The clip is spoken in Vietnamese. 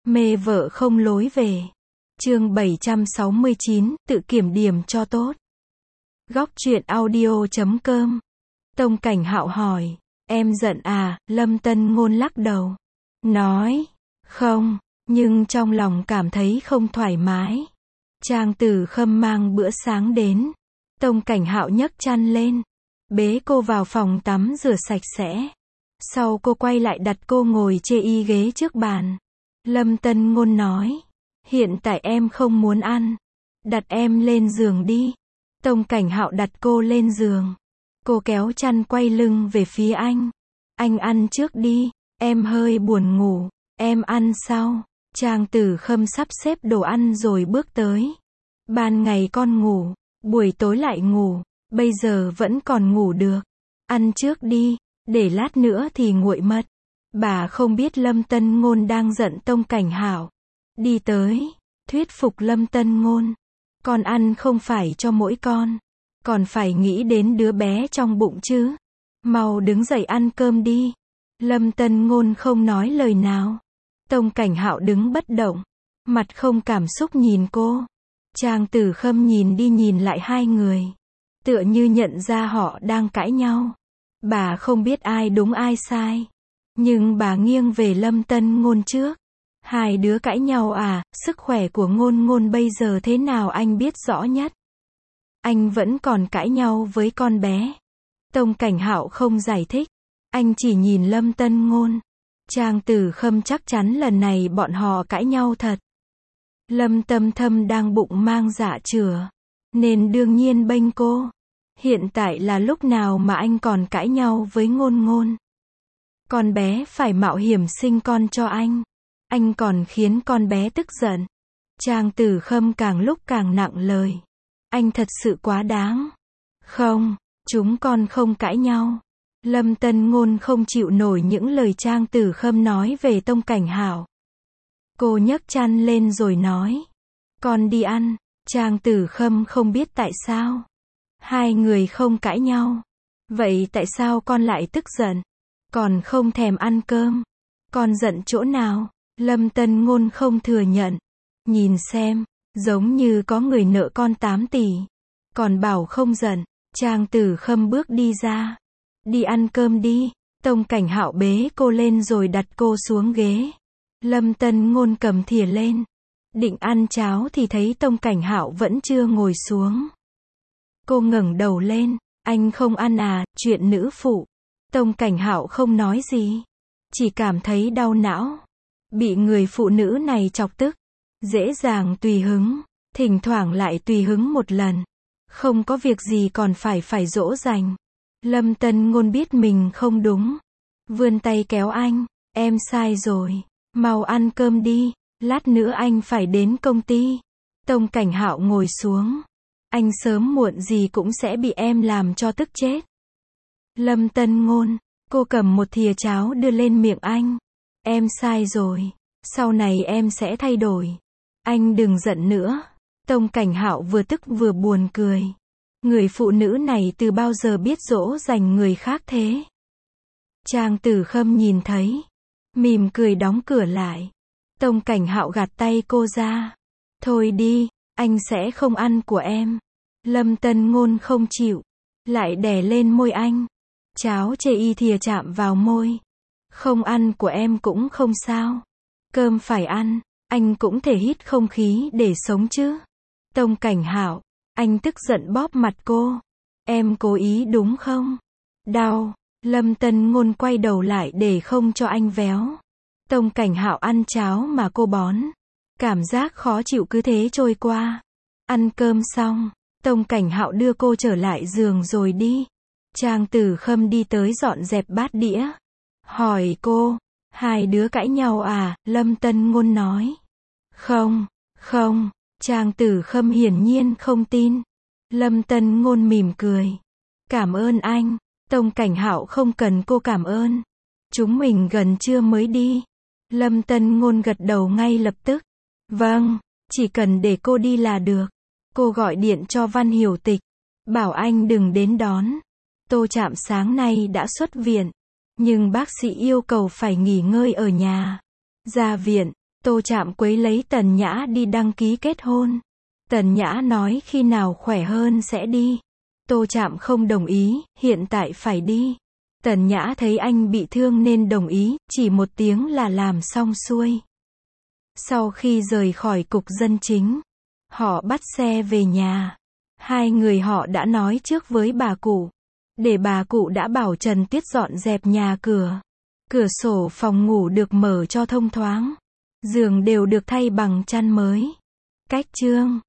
Mê vợ không lối về. Chương 769, tự kiểm điểm cho tốt. Góc truyện audio.com. Tông Cảnh Hạo hỏi, em giận à? Lâm Tân Ngôn lắc đầu. Nói, không, nhưng trong lòng cảm thấy không thoải mái. Trang Tử Khâm mang bữa sáng đến. Tông Cảnh Hạo nhấc chăn lên, bế cô vào phòng tắm rửa sạch sẽ. Sau cô quay lại đặt cô ngồi chê y ghế trước bàn. Lâm Tân Ngôn nói, hiện tại em không muốn ăn. Đặt em lên giường đi. Tông Cảnh Hạo đặt cô lên giường. Cô kéo chăn quay lưng về phía anh. Anh ăn trước đi, em hơi buồn ngủ, em ăn sau. Trang Tử Khâm sắp xếp đồ ăn rồi bước tới. Ban ngày con ngủ, buổi tối lại ngủ, bây giờ vẫn còn ngủ được. Ăn trước đi, để lát nữa thì nguội mất. Bà không biết Lâm Tân Ngôn đang giận Tông Cảnh Hạo. Đi tới, thuyết phục Lâm Tân Ngôn. Con ăn không phải cho mỗi con, còn phải nghĩ đến đứa bé trong bụng chứ. Mau đứng dậy ăn cơm đi. Lâm Tân Ngôn không nói lời nào. Tông Cảnh Hạo đứng bất động, mặt không cảm xúc nhìn cô. Trang Tử Khâm nhìn đi nhìn lại hai người, tựa như nhận ra họ đang cãi nhau. Bà không biết ai đúng ai sai, nhưng bà nghiêng về Lâm Tân Ngôn trước. Hai đứa cãi nhau à? Sức khỏe của Ngôn Ngôn bây giờ thế nào anh biết rõ nhất. Anh vẫn còn cãi nhau với con bé. Tông Cảnh Hạo không giải thích, anh chỉ nhìn Lâm Tân Ngôn. Trang Tử Khâm chắc chắn lần này bọn họ cãi nhau thật. Lâm Tâm Thâm đang bụng mang dạ chửa, nên đương nhiên bênh cô. Hiện tại là lúc nào mà anh còn cãi nhau với Ngôn Ngôn. Con bé phải mạo hiểm sinh con cho anh còn khiến con bé tức giận. Trang Tử Khâm càng lúc càng nặng lời. Anh thật sự quá đáng. Không, chúng con không cãi nhau. Lâm Tân Ngôn không chịu nổi những lời Trang Tử Khâm nói về Tông Cảnh Hạo. Cô nhấc chăn lên rồi nói, con đi ăn. Trang Tử Khâm không biết tại sao hai người không cãi nhau. Vậy tại sao con lại tức giận? Còn không thèm ăn cơm. Con giận chỗ nào? Lâm Tân Ngôn không thừa nhận. Nhìn xem, giống như có người nợ con 8 tỷ. Còn bảo không giận. Trang Tử Khâm bước đi ra. Đi ăn cơm đi. Tông Cảnh Hạo bế cô lên rồi đặt cô xuống ghế. Lâm Tân Ngôn cầm thìa lên, định ăn cháo thì thấy Tông Cảnh Hạo vẫn chưa ngồi xuống. Cô ngẩng đầu lên, anh không ăn à? Chuyện nữ phụ. Tông Cảnh Hạo không nói gì, chỉ cảm thấy đau não. Bị người phụ nữ này chọc tức, dễ dàng tùy hứng, thỉnh thoảng lại tùy hứng một lần. Không có việc gì còn phải dỗ dành. Lâm Tân Ngôn biết mình không đúng, vươn tay kéo anh, em sai rồi. Mau ăn cơm đi, lát nữa anh phải đến công ty. Tông Cảnh Hạo ngồi xuống. Anh sớm muộn gì cũng sẽ bị em làm cho tức chết. Lâm Tân Ngôn, cô cầm một thìa cháo đưa lên miệng anh. Em sai rồi, sau này em sẽ thay đổi. Anh đừng giận nữa. Tông Cảnh Hạo vừa tức vừa buồn cười. Người phụ nữ này từ bao giờ biết dỗ dành người khác thế? Trang Tử Khâm nhìn thấy, mỉm cười đóng cửa lại. Tông Cảnh Hạo gạt tay cô ra. Thôi đi, anh sẽ không ăn của em. Lâm Tân Ngôn không chịu, lại đè lên môi anh. Cháo chê y thìa chạm vào môi. Không ăn của em cũng không sao. Cơm phải ăn, anh cũng thể hít không khí để sống chứ. Tông Cảnh Hạo, anh tức giận bóp mặt cô. Em cố ý đúng không? Đau. Lâm Tân Ngôn quay đầu lại để không cho anh véo. Tông Cảnh Hạo ăn cháo mà cô bón. Cảm giác khó chịu cứ thế trôi qua. Ăn cơm xong, Tông Cảnh Hạo đưa cô trở lại giường rồi đi. Trang Tử Khâm đi tới dọn dẹp bát đĩa. Hỏi cô, hai đứa cãi nhau à? Lâm Tân Ngôn nói. Không. Trang Tử Khâm hiển nhiên không tin. Lâm Tân Ngôn mỉm cười. Cảm ơn anh. Tông Cảnh Hạo không cần cô cảm ơn. Chúng mình gần trưa mới đi. Lâm Tân Ngôn gật đầu ngay lập tức. Vâng, chỉ cần để cô đi là được. Cô gọi điện cho Văn Hiểu Tịch, bảo anh đừng đến đón. Tô Trạm sáng nay đã xuất viện, nhưng bác sĩ yêu cầu phải nghỉ ngơi ở nhà. Ra viện, Tô Trạm quấy lấy Tần Nhã đi đăng ký kết hôn. Tần Nhã nói khi nào khỏe hơn sẽ đi. Tô Trạm không đồng ý, hiện tại phải đi. Tần Nhã thấy anh bị thương nên đồng ý, chỉ một tiếng là làm xong xuôi. Sau khi rời khỏi cục dân chính, họ bắt xe về nhà. Hai người họ đã nói trước với bà cụ, để bà cụ đã bảo Trần Tuyết dọn dẹp nhà cửa. Cửa sổ phòng ngủ được mở cho thông thoáng. Giường đều được thay bằng chăn mới. Cách chương